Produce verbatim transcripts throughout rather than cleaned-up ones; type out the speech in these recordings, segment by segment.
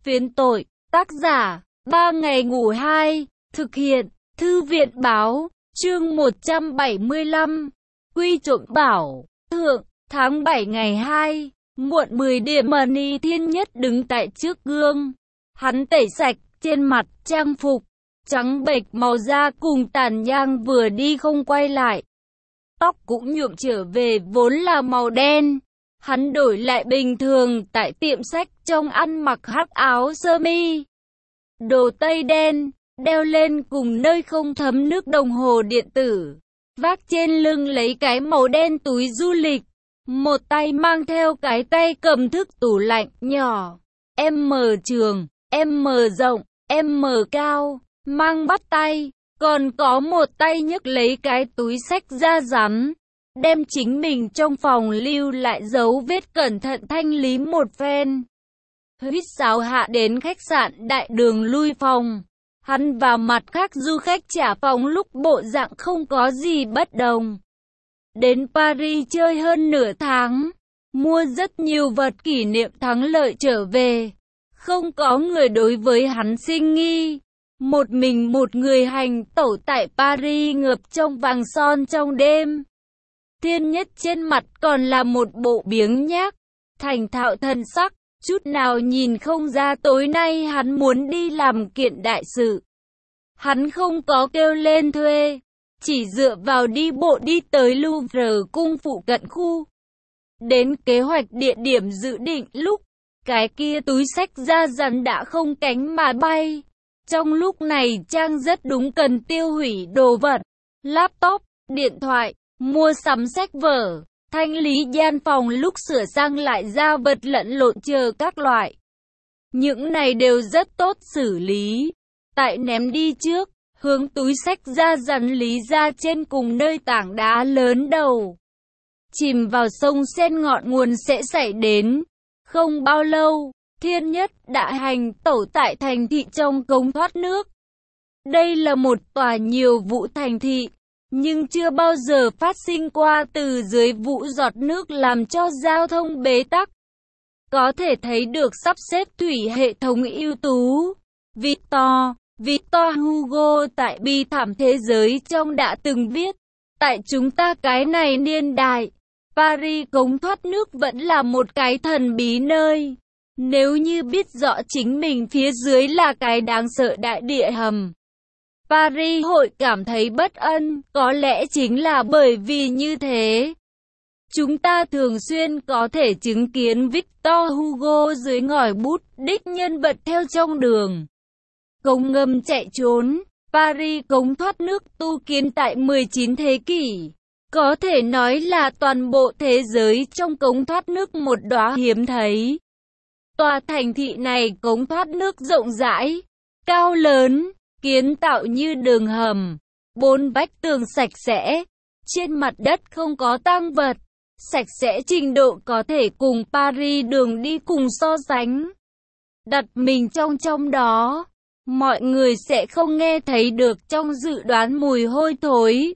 Phiến tội, tác giả, ba ngày ngủ hai, thực hiện, Thư viện báo, chương một trăm bảy mươi lăm, Quy trộm bảo, thượng, tháng bảy ngày hai, muộn mười điểm Money Thiên Nhất đứng tại trước gương. Hắn tẩy sạch trên mặt trang phục, trắng bệch màu da cùng tàn nhang vừa đi không quay lại. Tóc cũng nhuộm trở về vốn là màu đen. Hắn đổi lại bình thường tại tiệm sách trông ăn mặc hắc áo sơ mi, đồ tây đen, đeo lên cùng nơi không thấm nước đồng hồ điện tử, vác trên lưng lấy cái màu đen túi du lịch, một tay mang theo cái tay cầm thức tủ lạnh nhỏ, M trường, M rộng, M cao, mang bắt tay, còn có một tay nhấc lấy cái túi sách da rắn, đem chính mình trong phòng lưu lại dấu vết cẩn thận thanh lý một phen. Huýt sáo hạ đến khách sạn đại đường lui phòng. Hắn và mặt khác du khách trả phòng lúc bộ dạng không có gì bất đồng. Đến Paris chơi hơn nửa tháng, mua rất nhiều vật kỷ niệm thắng lợi trở về. Không có người đối với hắn sinh nghi. Một mình một người hành tẩu tại Paris ngập trong vàng son trong đêm. Thiên Nhất trên mặt còn là một bộ biếng nhác, thành thạo thần sắc, chút nào nhìn không ra tối nay hắn muốn đi làm kiện đại sự. Hắn không có kêu lên thuê, chỉ dựa vào đi bộ đi tới Louvre cung phụ cận khu. Đến kế hoạch địa điểm dự định lúc, cái kia túi sách da rắn đã không cánh mà bay. Trong lúc này Trang rất đúng cần tiêu hủy đồ vật, laptop, điện thoại, mua sắm sách vở, thanh lý gian phòng lúc sửa sang lại ra vật lẫn lộn chờ các loại. Những này đều rất tốt xử lý. Tại ném đi trước, hướng túi sách da rắn lý ra trên cùng nơi tảng đá lớn đầu. Chìm vào sông Sen ngọn nguồn sẽ xảy đến. Không bao lâu, Thiên Nhất đã hành tẩu tại thành thị trong cống thoát nước. Đây là một tòa nhiều vụ thành thị, nhưng chưa bao giờ phát sinh qua từ dưới vụ giọt nước làm cho giao thông bế tắc. Có thể thấy được sắp xếp thủy hệ thống ưu tú. Victor, Victor Hugo tại Bi thảm thế giới trong đã từng viết, tại chúng ta cái này niên đại, Paris cống thoát nước vẫn là một cái thần bí nơi. Nếu như biết rõ chính mình phía dưới là cái đáng sợ đại địa hầm, Paris hội cảm thấy bất an, có lẽ chính là bởi vì như thế. Chúng ta thường xuyên có thể chứng kiến Victor Hugo dưới ngòi bút đích nhân vật theo trong đường cống ngầm chạy trốn. Paris cống thoát nước tu kiến tại mười chín thế kỷ. Có thể nói là toàn bộ thế giới trong cống thoát nước một đóa hiếm thấy. Tòa thành thị này cống thoát nước rộng rãi, cao lớn, kiến tạo như đường hầm, bốn vách tường sạch sẽ, trên mặt đất không có tang vật, sạch sẽ trình độ có thể cùng Paris đường đi cùng so sánh. Đặt mình trong trong đó, mọi người sẽ không nghe thấy được trong dự đoán mùi hôi thối.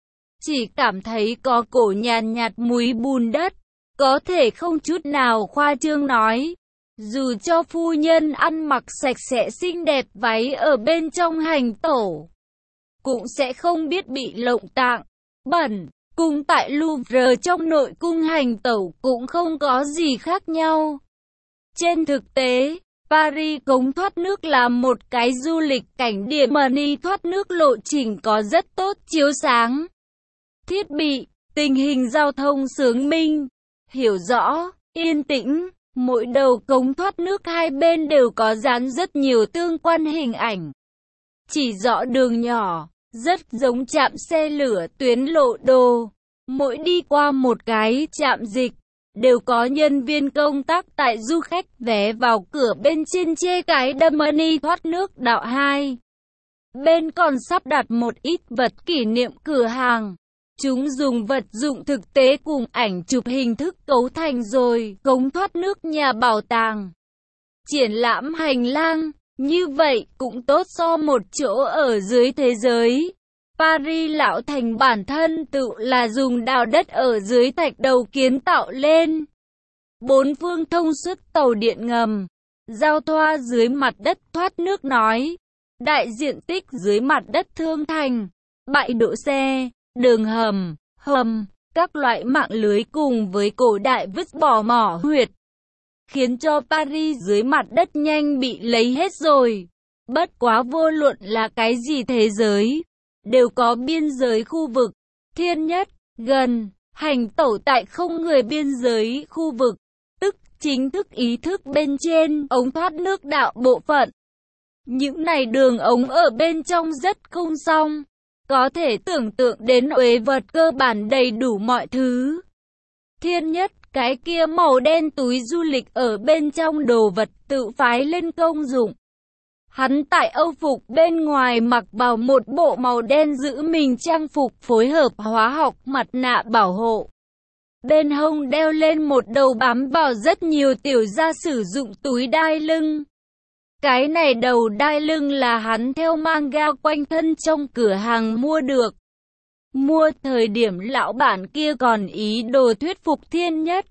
Chỉ cảm thấy có cổ nhàn nhạt mùi bùn đất, có thể không chút nào khoa trương nói. Dù cho phu nhân ăn mặc sạch sẽ xinh đẹp váy ở bên trong hành tẩu, cũng sẽ không biết bị lộng tạng, bẩn, cùng tại Louvre trong nội cung hành tẩu cũng không có gì khác nhau. Trên thực tế, Paris cống thoát nước là một cái du lịch cảnh điểm Money thoát nước lộ trình có rất tốt chiếu sáng, thiết bị, tình hình giao thông xướng minh, hiểu rõ, yên tĩnh. Mỗi đầu cống thoát nước hai bên đều có dán rất nhiều tương quan hình ảnh, chỉ rõ đường nhỏ, rất giống trạm xe lửa tuyến lộ đồ. Mỗi đi qua một cái trạm dịch, đều có nhân viên công tác tại du khách vé vào cửa bên trên chê cái đâm Money thoát nước đạo hai. Bên còn sắp đặt một ít vật kỷ niệm cửa hàng. Chúng dùng vật dụng thực tế cùng ảnh chụp hình thức cấu thành rồi cống thoát nước nhà bảo tàng. Triển lãm hành lang, như vậy cũng tốt so một chỗ ở dưới thế giới. Paris lão thành bản thân tự là dùng đào đất ở dưới thạch đầu kiến tạo lên. Bốn phương thông suốt tàu điện ngầm, giao thoa dưới mặt đất thoát nước nói. Đại diện tích dưới mặt đất Thương Thành, bãi đỗ xe, đường hầm, hầm, các loại mạng lưới cùng với cổ đại vứt bỏ mỏ huyệt, khiến cho Paris dưới mặt đất nhanh bị lấy hết rồi. Bất quá vô luận là cái gì thế giới, đều có biên giới khu vực. Thiên Nhất, gần, hành tẩu tại không người biên giới khu vực, tức chính thức ý thức bên trên ống thoát nước đạo bộ phận. Những này đường ống ở bên trong rất không xong, có thể tưởng tượng đến uế vật cơ bản đầy đủ mọi thứ. Thiên Nhất, cái kia màu đen túi du lịch ở bên trong đồ vật tự phái lên công dụng. Hắn tại Âu phục bên ngoài mặc vào một bộ màu đen giữ mình trang phục phối hợp hóa học mặt nạ bảo hộ. Bên hông đeo lên một đầu bám vào rất nhiều tiểu gia sử dụng túi đai lưng. Cái này đầu đai lưng là hắn theo manga quanh thân trong cửa hàng mua được. Mua thời điểm lão bản kia còn ý đồ thuyết phục Thiên Nhất.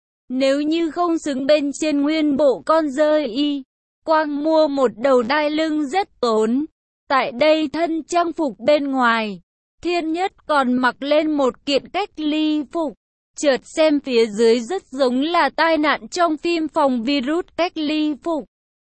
Nếu như không xứng bên trên nguyên bộ con dơi y, quang mua một đầu đai lưng rất tốn. Tại đây thân trang phục bên ngoài, Thiên Nhất còn mặc lên một kiện cách ly phục. Chợt xem phía dưới rất giống là tai nạn trong phim phòng virus cách ly phục.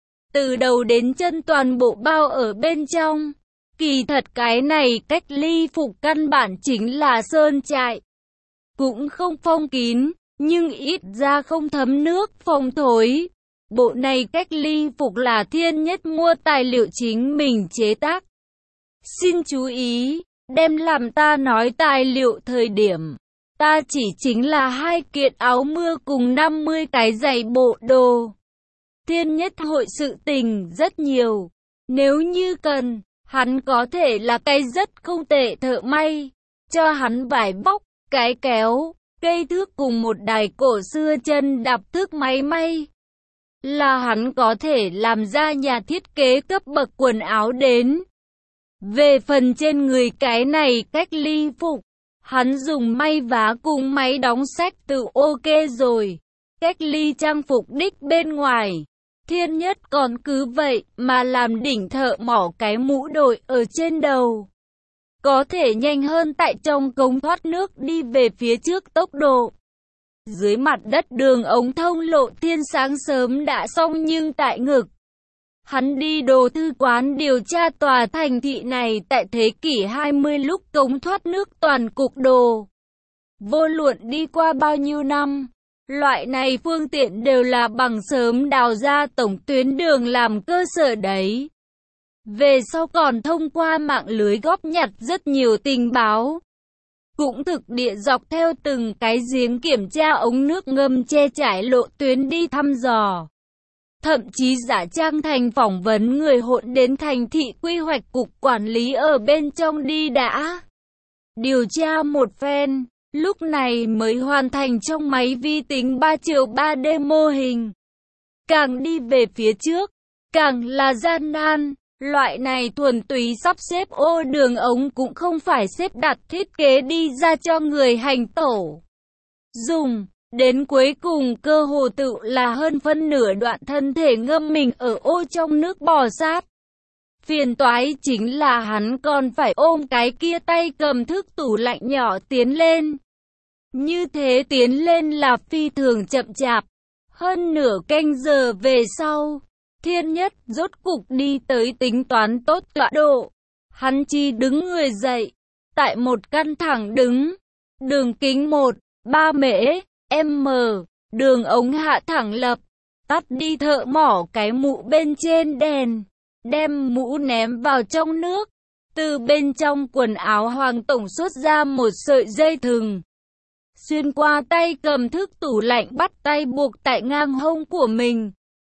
Từ đầu đến chân toàn bộ bao ở bên trong. Kỳ thật cái này cách ly phục căn bản chính là sơn trại. Cũng không phong kín, nhưng ít ra không thấm nước phòng thối. Bộ này cách ly phục là Thiên Nhất mua tài liệu chính mình chế tác. Xin chú ý, đem làm ta nói tài liệu thời điểm. Ta chỉ chính là hai kiện áo mưa cùng năm mươi cái giày bộ đồ. Thiên Nhất hội sự tình rất nhiều. Nếu như cần, hắn có thể là cái rất không tệ thợ may. Cho hắn vải vóc, cái kéo, cây thước cùng một đài cổ xưa chân đạp thước máy may. Là hắn có thể làm ra nhà thiết kế cấp bậc quần áo đến. Về phần trên người cái này cách ly phục, hắn dùng may vá cùng máy đóng sách tự ok rồi. Cách ly trang phục đích bên ngoài, Thiên Nhất còn cứ vậy mà làm đỉnh thợ mỏ cái mũ đội ở trên đầu. Có thể nhanh hơn tại trong cống thoát nước đi về phía trước tốc độ. Dưới mặt đất đường ống thông lộ thiên sáng sớm đã xong nhưng tại ngực. Hắn đi đồ thư quán điều tra tòa thành thị này tại thế kỷ hai mươi lúc cống thoát nước toàn cục đồ. Vô luận đi qua bao nhiêu năm, loại này phương tiện đều là bằng sớm đào ra tổng tuyến đường làm cơ sở đấy. Về sau còn thông qua mạng lưới góp nhặt rất nhiều tình báo. Cũng thực địa dọc theo từng cái giếng kiểm tra ống nước ngầm che trải lộ tuyến đi thăm dò. Thậm chí giả trang thành phỏng vấn người hỗn đến thành thị quy hoạch cục quản lý ở bên trong đi đã. Điều tra một phen, lúc này mới hoàn thành trong máy vi tính ba chiều ba D mô hình. Càng đi về phía trước, càng là gian nan. Loại này thuần túy sắp xếp ô đường ống cũng không phải xếp đặt thiết kế đi ra cho người hành tẩu dùng. Đến cuối cùng cơ hồ tự là hơn phân nửa đoạn thân thể ngâm mình ở ô trong nước bò sát. Phiền toái chính là hắn còn phải ôm cái kia tay cầm thước tủ lạnh nhỏ tiến lên. Như thế tiến lên là phi thường chậm chạp. Hơn nửa canh giờ về sau, Thiên Nhất rốt cục đi tới tính toán tốt tọa độ. Hắn chi đứng người dậy, tại một căn thẳng đứng, đường kính một, ba mễ, m, đường ống hạ thẳng lập, tắt đi thợ mỏ cái mũ bên trên đèn, đem mũ ném vào trong nước, từ bên trong quần áo Hoàng Tổng xuất ra một sợi dây thừng. Xuyên qua tay cầm thước tủ lạnh bắt tay buộc tại ngang hông của mình.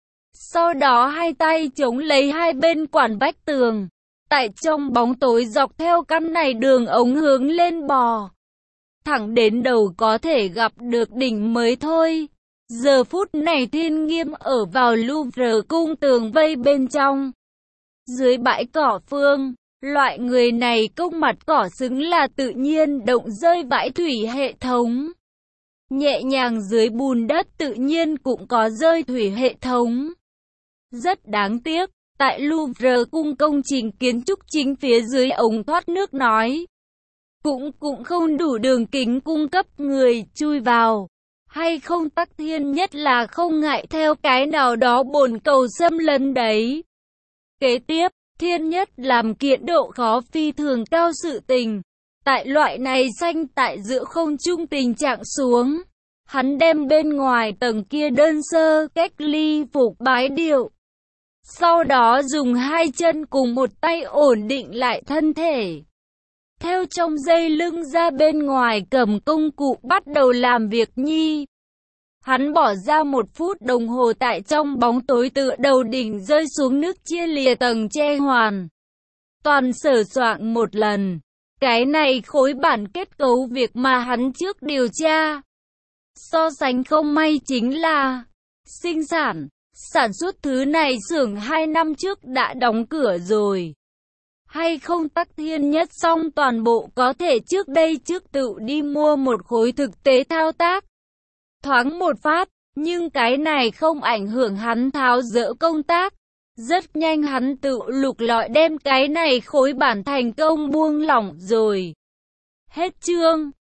Sau đó hai tay chống lấy hai bên quản vách tường. Tại trong bóng tối dọc theo căn này đường ống hướng lên bò. Thẳng đến đầu có thể gặp được đỉnh mới thôi. Giờ phút này Thiên Nghiêm ở vào Louvre cung tường vây bên trong. Dưới bãi cỏ phương, loại người này công mặt cỏ xứng là tự nhiên động rơi vãi thủy hệ thống. Nhẹ nhàng dưới bùn đất tự nhiên cũng có rơi thủy hệ thống. Rất đáng tiếc, tại Louvre cung công trình kiến trúc chính phía dưới ống thoát nước nói, cũng cũng không đủ đường kính cung cấp người chui vào. Hay không Tắc Thiên Nhất là không ngại theo cái nào đó bồn cầu xâm lấn đấy. Kế tiếp, Thiên Nhất làm kiện độ khó phi thường cao sự tình. Tại loại này xanh tại giữa không trung tình trạng xuống, hắn đem bên ngoài tầng kia đơn sơ cách ly phục bái điệu. Sau đó dùng hai chân cùng một tay ổn định lại thân thể. Theo trong dây lưng ra bên ngoài cầm công cụ bắt đầu làm việc nhi. Hắn bỏ ra một phút đồng hồ tại trong bóng tối tựa đầu đỉnh rơi xuống nước chia lìa tầng che hoàn. Toàn sửa soạn một lần. Cái này khối bản kết cấu việc mà hắn trước điều tra. So sánh không may chính là sinh sản, sản xuất thứ này xưởng hai năm trước đã đóng cửa rồi. Hay không Tắc Thiên Nhất xong toàn bộ có thể trước đây trước tự đi mua một khối thực tế thao tác. Thoáng một phát, nhưng cái này không ảnh hưởng hắn tháo dỡ công tác. Rất nhanh hắn tự lục lọi đem cái này khối bản thành công buông lỏng rồi. Hết chương.